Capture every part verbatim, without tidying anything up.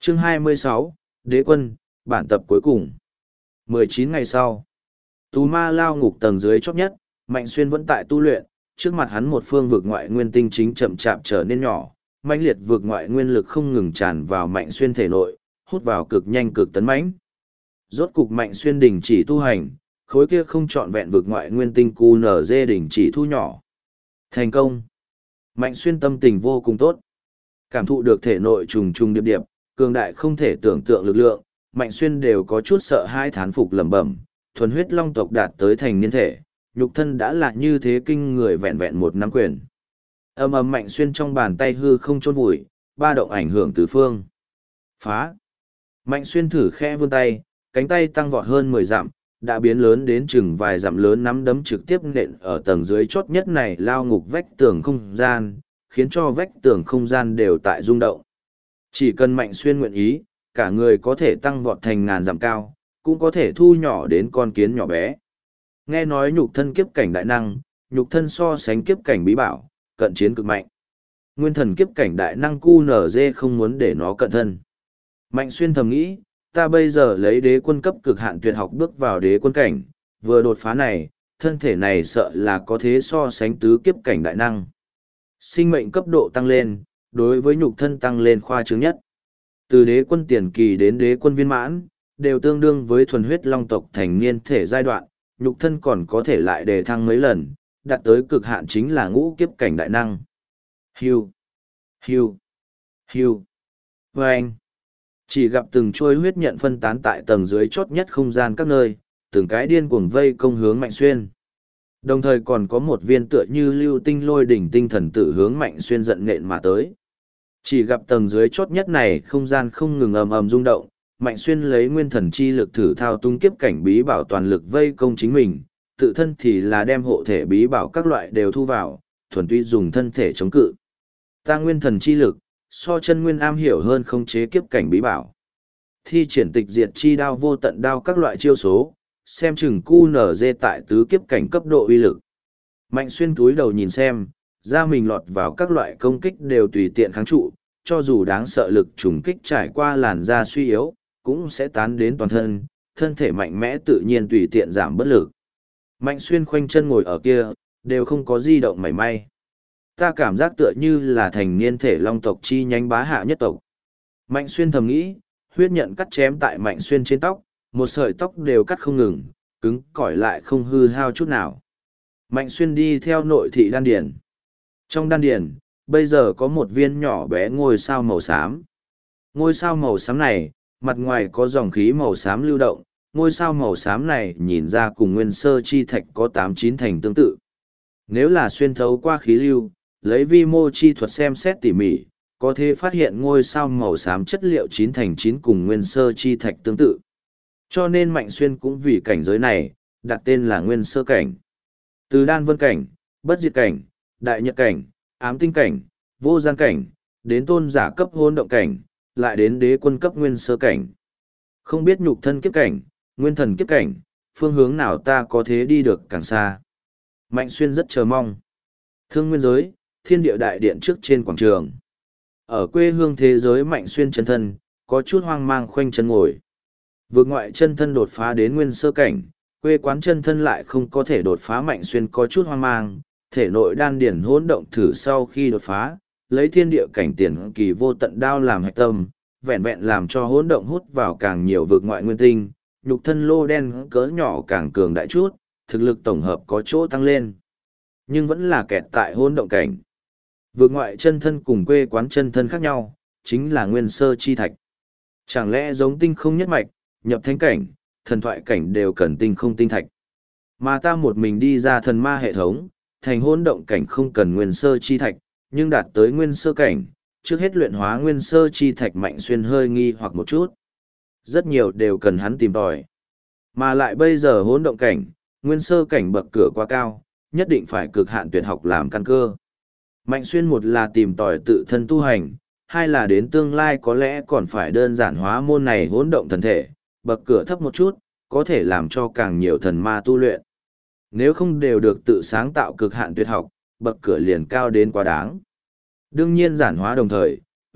Chương hai mươi sáu, Đế quân, bản tập cuối cùng. mười chín ngày sau, Tù Ma lao ngục tầng dưới chót nhất, Mạnh Xuyên vẫn tại tu luyện, trước mặt hắn một phương vực ngoại nguyên tinh chính chậm chạp trở nên nhỏ, mãnh liệt vực ngoại nguyên lực không ngừng tràn vào Mạnh Xuyên thể nội, hút vào cực nhanh cực tấn mãnh. Rốt cục Mạnh Xuyên đình chỉ tu hành, khối kia không trọn vẹn vực ngoại nguyên tinh cu nở dê đình chỉ thu nhỏ. Thành công. Mạnh Xuyên tâm tình vô cùng tốt. Cảm thụ được thể nội trùng trùng điệp điệp, cường đại không thể tưởng tượng lực lượng, Mạnh Xuyên đều có chút sợ hãi thán phục lẩm bẩm, thuần huyết long tộc đạt tới thành niên thể, nhục thân đã là như thế kinh người vẹn vẹn một năm quyền. Ầm ầm Mạnh Xuyên trong bàn tay hư không chôn vùi, ba động ảnh hưởng tứ phương. Phá. Mạnh Xuyên thử khẽ vươn tay, cánh tay tăng vọt hơn mười dặm, đã biến lớn đến chừng vài dặm lớn, nắm đấm trực tiếp nện ở tầng dưới chót nhất này lao ngục vách tường không gian, khiến cho vách tường không gian đều tại rung động. Chỉ cần Mạnh Xuyên nguyện ý, cả người có thể tăng vọt thành ngàn dặm cao, cũng có thể thu nhỏ đến con kiến nhỏ bé. Nghe nói nhục thân kiếp cảnh đại năng, nhục thân so sánh kiếp cảnh bí bảo, cận chiến cực mạnh. Nguyên thần kiếp cảnh đại năng cu nở dê không muốn để nó cận thân. Mạnh Xuyên thầm nghĩ, ta bây giờ lấy đế quân cấp cực hạn tuyệt học bước vào đế quân cảnh, vừa đột phá này, thân thể này sợ là có thế so sánh tứ kiếp cảnh đại năng. Sinh mệnh cấp độ tăng lên, đối với nhục thân tăng lên khoa trương nhất. Từ đế quân tiền kỳ đến đế quân viên mãn, đều tương đương với thuần huyết long tộc thành niên thể giai đoạn, nhục thân còn có thể lại đề thăng mấy lần, đạt tới cực hạn chính là ngũ kiếp cảnh đại năng. Hiu, hiu, hiu, vâng. Chỉ gặp từng trôi huyết nhận phân tán tại tầng dưới chót nhất không gian các nơi, từng cái điên cuồng vây công hướng Mạnh Xuyên. Đồng thời còn có một viên tựa như lưu tinh lôi đỉnh tinh thần tử hướng Mạnh Xuyên giận nện mà tới. Chỉ gặp tầng dưới chót nhất này không gian không ngừng ầm ầm rung động, Mạnh Xuyên lấy nguyên thần chi lực thử thao tung kiếp cảnh bí bảo toàn lực vây công chính mình, tự thân thì là đem hộ thể bí bảo các loại đều thu vào, thuần túy dùng thân thể chống cự. Ta nguyên thần chi lực, so chân nguyên am hiểu hơn khống chế kiếp cảnh bí bảo. Thi triển tịch diệt chi đao vô tận đao các loại chiêu số, xem chừng cu nở dê tại tứ kiếp cảnh cấp độ uy lực. Mạnh Xuyên túi đầu nhìn xem, ra mình lọt vào các loại công kích đều tùy tiện kháng trụ, cho dù đáng sợ lực trùng kích trải qua làn da suy yếu, cũng sẽ tán đến toàn thân, thân thể mạnh mẽ tự nhiên tùy tiện giảm bất lực. Mạnh Xuyên khoanh chân ngồi ở kia, đều không có di động mảy may. Ta cảm giác tựa như là thành niên thể long tộc chi nhánh bá hạ nhất tộc. Mạnh Xuyên thầm nghĩ, huyết nhận cắt chém tại Mạnh Xuyên trên tóc, một sợi tóc đều cắt không ngừng, cứng cỏi lại không hư hao chút nào. Mạnh Xuyên đi theo nội thị đan điền. Trong đan điền, bây giờ có một viên nhỏ bé ngôi sao màu xám. Ngôi sao màu xám này, mặt ngoài có dòng khí màu xám lưu động, ngôi sao màu xám này nhìn ra cùng nguyên sơ chi thạch có tám chín thành tương tự. Nếu là xuyên thấu qua khí lưu, lấy vi mô chi thuật xem xét tỉ mỉ, có thể phát hiện ngôi sao màu xám chất liệu chín thành chín cùng nguyên sơ chi thạch tương tự. Cho nên Mạnh Xuyên cũng vì cảnh giới này, đặt tên là nguyên sơ cảnh. Từ đan vân cảnh, bất diệt cảnh, đại nhật cảnh, ám tinh cảnh, vô gian cảnh, đến tôn giả cấp hôn động cảnh, lại đến đế quân cấp nguyên sơ cảnh. Không biết nhục thân kiếp cảnh, nguyên thần kiếp cảnh, phương hướng nào ta có thể đi được càng xa. Mạnh Xuyên rất chờ mong. Thương nguyên giới, thiên địa đại điện trước trên quảng trường. Ở quê hương thế giới Mạnh Xuyên chân thân, có chút hoang mang khoanh chân ngồi. Vượt ngoại chân thân đột phá đến nguyên sơ cảnh, quê quán chân thân lại không có thể đột phá. Mạnh Xuyên có chút hoang mang, thể nội đan điển hỗn động thử sau khi đột phá, lấy thiên địa cảnh tiền kỳ vô tận đao làm hạch tâm, vẹn vẹn làm cho hỗn động hút vào càng nhiều vực ngoại nguyên tinh, nhục thân lô đen cỡ nhỏ càng cường đại chút, thực lực tổng hợp có chỗ tăng lên. Nhưng vẫn là kẹt tại hỗn động cảnh. Vực ngoại chân thân cùng quê quán chân thân khác nhau, chính là nguyên sơ chi thạch. Chẳng lẽ giống tinh không nhất mạch, nhập thánh cảnh, thần thoại cảnh đều cần tinh không tinh thạch. Mà ta một mình đi ra thần ma hệ thống, thành hỗn động cảnh không cần nguyên sơ chi thạch, nhưng đạt tới nguyên sơ cảnh, trước hết luyện hóa nguyên sơ chi thạch. Mạnh Xuyên hơi nghi hoặc một chút. Rất nhiều đều cần hắn tìm tòi. Mà lại bây giờ hỗn động cảnh, nguyên sơ cảnh bậc cửa quá cao, nhất định phải cực hạn tuyệt học làm căn cơ. Mạnh Xuyên một là tìm tòi tự thân tu hành, hai là đến tương lai có lẽ còn phải đơn giản hóa môn này hỗn động thần thể, bậc cửa thấp một chút, có thể làm cho càng nhiều thần ma tu luyện. Nếu không đều được tự sáng tạo cực hạn tuyệt học, bậc cửa liền cao đến quá đáng. Đương nhiên giản hóa đồng thời,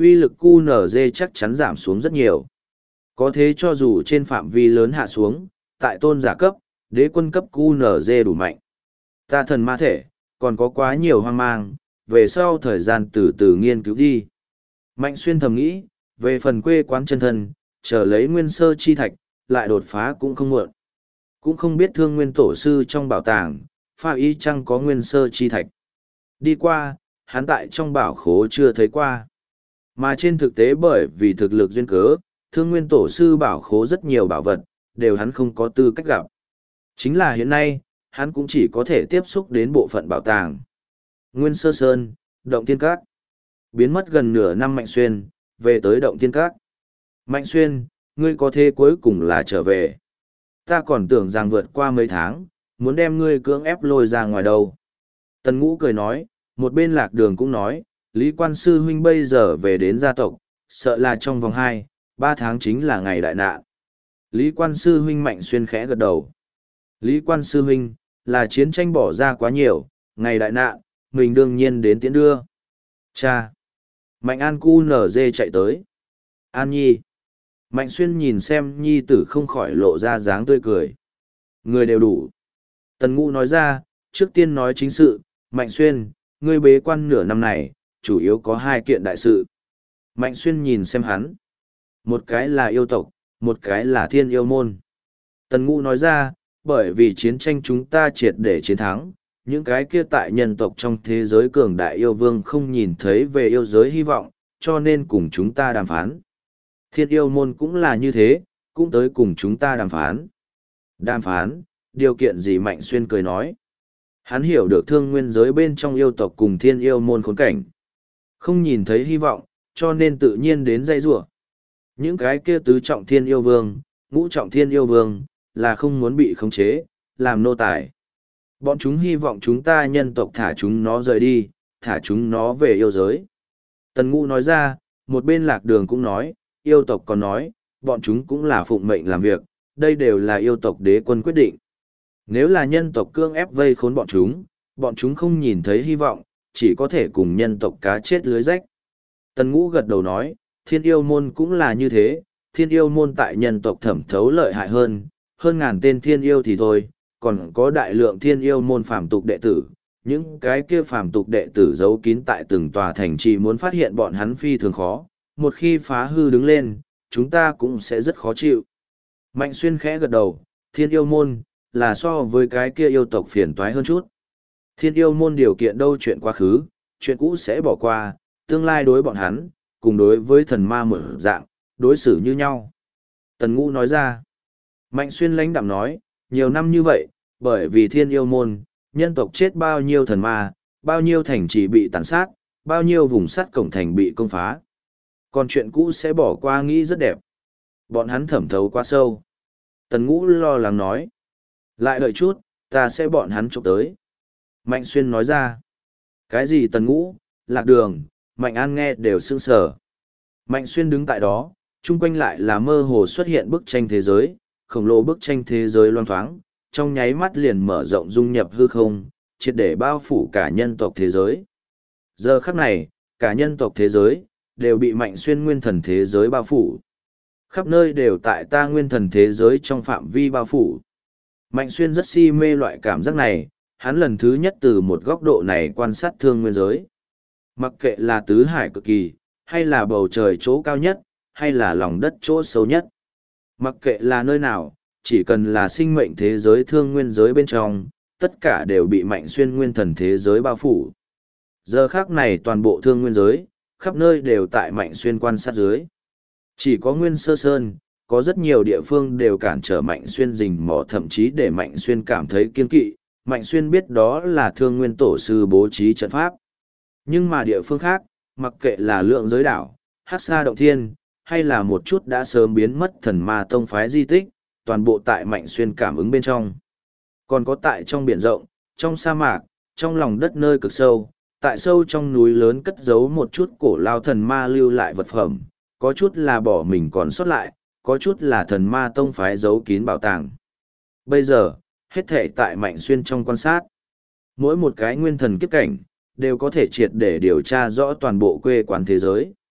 uy lực quy en giê chắc chắn giảm xuống rất nhiều. Có thế cho dù trên phạm vi lớn hạ xuống, tại tôn giả cấp, đế quân cấp quy en giê đủ mạnh. Ta thần ma thể, còn có quá nhiều hoang mang, về sau thời gian từ từ nghiên cứu đi. Mạnh xuyên thầm nghĩ, về phần quê quán chân thân, chờ lấy nguyên sơ chi thạch, lại đột phá cũng không muộn. Cũng không biết thương nguyên tổ sư trong bảo tàng, pha y chăng có nguyên sơ chi thạch. Đi qua, hắn tại trong bảo khố chưa thấy qua. Mà trên thực tế bởi vì thực lực duyên cớ, thương nguyên tổ sư bảo khố rất nhiều bảo vật, đều hắn không có tư cách gặp. Chính là hiện nay, hắn cũng chỉ có thể tiếp xúc đến bộ phận bảo tàng. Nguyên sơ sơn, động thiên các. Biến mất gần nửa năm Mạnh Xuyên, về tới động thiên các. Mạnh Xuyên, ngươi có thế cuối cùng là trở về. Ta còn tưởng rằng vượt qua mấy tháng, muốn đem ngươi cưỡng ép lôi ra ngoài đâu. Tần Ngũ cười nói, một bên Lạc Đường cũng nói, Lý Quan Sư huynh bây giờ về đến gia tộc, sợ là trong vòng hai, ba tháng chính là ngày đại nạn. Lý Quan Sư huynh Mạnh Xuyên khẽ gật đầu. Lý Quan Sư huynh, là chiến tranh bỏ ra quá nhiều, ngày đại nạn, mình đương nhiên đến tiễn đưa. Cha! Mạnh An cu nở dê chạy tới. An Nhi! Mạnh Xuyên nhìn xem Nhi tử không khỏi lộ ra dáng tươi cười. Người đều đủ. Tần Ngũ nói ra, trước tiên nói chính sự, Mạnh Xuyên, ngươi bế quan nửa năm này, chủ yếu có hai kiện đại sự. Mạnh Xuyên nhìn xem hắn. Một cái là yêu tộc, một cái là thiên yêu môn. Tần Ngũ nói ra, bởi vì chiến tranh chúng ta triệt để chiến thắng, những cái kia tại nhân tộc trong thế giới cường đại yêu vương không nhìn thấy về yêu giới hy vọng, cho nên cùng chúng ta đàm phán. Thiên yêu môn cũng là như thế, cũng tới cùng chúng ta đàm phán. Đàm phán, điều kiện gì Mạnh Xuyên cười nói. Hắn hiểu được thương nguyên giới bên trong yêu tộc cùng thiên yêu môn khốn cảnh. Không nhìn thấy hy vọng, cho nên tự nhiên đến dây rủa. Những cái kia tứ trọng thiên yêu vương, ngũ trọng thiên yêu vương, là không muốn bị khống chế, làm nô tài. Bọn chúng hy vọng chúng ta nhân tộc thả chúng nó rời đi, thả chúng nó về yêu giới. Tần Ngũ nói ra, một bên Lạc Đường cũng nói, yêu tộc còn nói, bọn chúng cũng là phụng mệnh làm việc, đây đều là yêu tộc đế quân quyết định. Nếu là nhân tộc cương ép vây khốn bọn chúng, bọn chúng không nhìn thấy hy vọng, chỉ có thể cùng nhân tộc cá chết lưới rách. Tần Ngũ gật đầu nói, thiên yêu môn cũng là như thế, thiên yêu môn tại nhân tộc thẩm thấu lợi hại hơn, hơn ngàn tên thiên yêu thì thôi, còn có đại lượng thiên yêu môn phàm tục đệ tử. Những cái kia phàm tục đệ tử giấu kín tại từng tòa thành trì muốn phát hiện bọn hắn phi thường khó, một khi phá hư đứng lên, chúng ta cũng sẽ rất khó chịu. Mạnh Xuyên khẽ gật đầu, thiên yêu môn, là so với cái kia yêu tộc phiền toái hơn chút. Thiên yêu môn điều kiện đâu chuyện quá khứ, chuyện cũ sẽ bỏ qua, tương lai đối bọn hắn, cùng đối với thần ma một dạng, đối xử như nhau. Tần Ngũ nói ra, Mạnh Xuyên lãnh đạm nói, nhiều năm như vậy, bởi vì thiên yêu môn, nhân tộc chết bao nhiêu thần ma, bao nhiêu thành trì bị tàn sát, bao nhiêu vùng sắt cổng thành bị công phá. Còn chuyện cũ sẽ bỏ qua nghĩ rất đẹp. Bọn hắn thẩm thấu quá sâu. Tần Ngũ lo lắng nói, lại đợi chút, ta sẽ bọn hắn chụp tới. Mạnh Xuyên nói ra, cái gì Tần Ngũ, Lạc Đường, Mạnh An nghe đều sững sờ. Mạnh Xuyên đứng tại đó, chung quanh lại là mơ hồ xuất hiện bức tranh thế giới, khổng lồ bức tranh thế giới loang thoáng, trong nháy mắt liền mở rộng dung nhập hư không, triệt để bao phủ cả nhân tộc thế giới. Giờ khắc này, cả nhân tộc thế giới, đều bị Mạnh Xuyên nguyên thần thế giới bao phủ. Khắp nơi đều tại ta nguyên thần thế giới trong phạm vi bao phủ. Mạnh Xuyên rất si mê loại cảm giác này, hắn lần thứ nhất từ một góc độ này quan sát thương nguyên giới. Mặc kệ là tứ hải cực kỳ, hay là bầu trời chỗ cao nhất, hay là lòng đất chỗ sâu nhất. Mặc kệ là nơi nào, chỉ cần là sinh mệnh thế giới thương nguyên giới bên trong, tất cả đều bị Mạnh Xuyên nguyên thần thế giới bao phủ. Giờ khác này toàn bộ thương nguyên giới, khắp nơi đều tại Mạnh Xuyên quan sát dưới. Chỉ có Nguyên Sơ Sơn, có rất nhiều địa phương đều cản trở Mạnh Xuyên rình mò, thậm chí để Mạnh Xuyên cảm thấy kiên kỵ. Mạnh Xuyên biết đó là thương nguyên tổ sư bố trí trận pháp. Nhưng mà địa phương khác, mặc kệ là lượng giới đảo, Hắc Sa Động Thiên, hay là một chút đã sớm biến mất thần ma tông phái di tích, toàn bộ tại Mạnh Xuyên cảm ứng bên trong. Còn có tại trong biển rộng, trong sa mạc, trong lòng đất nơi cực sâu, tại sâu trong núi lớn cất giấu một chút cổ lao thần ma lưu lại vật phẩm, có chút là bỏ mình còn sót lại, có chút là thần ma tông phái giấu kín bảo tàng. Bây giờ, hết thể tại Mạnh Xuyên trong quan sát. Mỗi một cái nguyên thần kiếp cảnh, đều có thể triệt để điều tra rõ toàn bộ quê quán thế giới.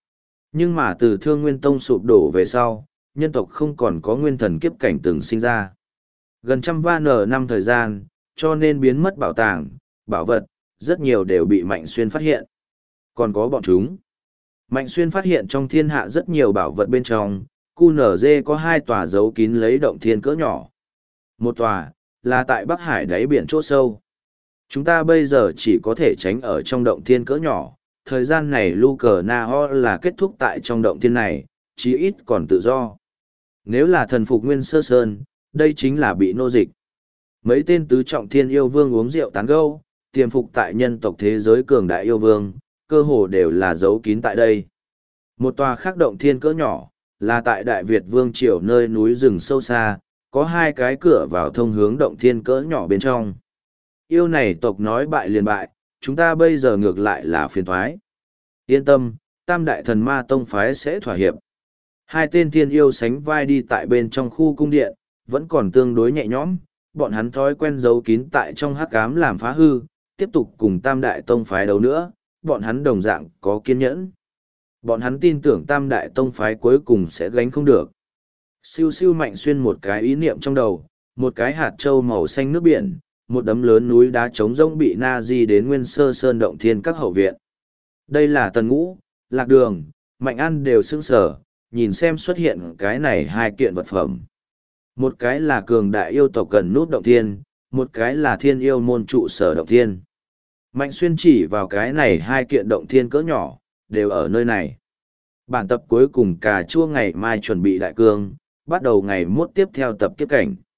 Nhưng mà từ Thương Nguyên Tông sụp đổ về sau, nhân tộc không còn có nguyên thần kiếp cảnh từng sinh ra. Gần trăm va nở năm thời gian, cho nên biến mất bảo tàng, bảo vật, rất nhiều đều bị Mạnh Xuyên phát hiện. Còn có bọn chúng. Mạnh Xuyên phát hiện trong thiên hạ rất nhiều bảo vật bên trong, cu nở dê có hai tòa giấu kín lấy động thiên cỡ nhỏ. Một tòa, là tại Bắc Hải đáy biển chỗ sâu. Chúng ta bây giờ chỉ có thể tránh ở trong động thiên cỡ nhỏ, thời gian này lu cờ na ho là kết thúc tại trong động thiên này, chí ít còn tự do. Nếu là thần phục Nguyên Sơ Sơn, đây chính là bị nô dịch. Mấy tên tứ trọng thiên yêu vương uống rượu tán gẫu, tiềm phục tại nhân tộc thế giới cường đại yêu vương, cơ hồ đều là giấu kín tại đây. Một tòa khác động thiên cỡ nhỏ, là tại Đại Việt Vương Triều nơi núi rừng sâu xa, có hai cái cửa vào thông hướng động thiên cỡ nhỏ bên trong. Yêu này tộc nói bại liền bại, chúng ta bây giờ ngược lại là phiền thoái. Yên tâm, Tam Đại Thần Ma Tông phái sẽ thỏa hiệp. Hai tên thiên yêu sánh vai đi tại bên trong khu cung điện, vẫn còn tương đối nhẹ nhõm, bọn hắn thói quen giấu kín tại trong hắc ám làm phá hư, tiếp tục cùng Tam Đại Tông phái đấu nữa, bọn hắn đồng dạng có kiên nhẫn. Bọn hắn tin tưởng Tam Đại Tông phái cuối cùng sẽ gánh không được. Siêu siêu Mạnh Xuyên một cái ý niệm trong đầu, một cái hạt trâu màu xanh nước biển, một đấm lớn núi đá trống rỗng bị na di đến Nguyên Sơ Sơn động thiên các hậu viện. Đây là Tần Ngũ, Lạc Đường, Mạnh An đều sững sờ, nhìn xem xuất hiện cái này hai kiện vật phẩm. Một cái là cường đại yêu tộc cần nút động thiên, một cái là thiên yêu môn trụ sở động thiên. Mạnh Xuyên chỉ vào cái này hai kiện động thiên cỡ nhỏ, đều ở nơi này. Bản tập cuối cùng cà chua ngày mai chuẩn bị đại cương, bắt đầu ngày mốt tiếp theo tập kiếp cảnh.